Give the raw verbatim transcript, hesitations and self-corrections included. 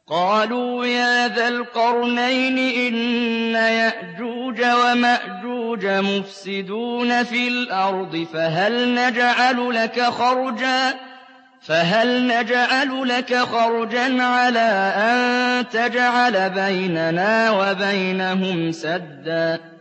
قالوا يا ذا القرنين إن يأجوج ومأجوج مفسدون في الأرض فهل نجعل لك خرجا فهل نجعل لك خرجا على أن تجعل بيننا وبينهم سدا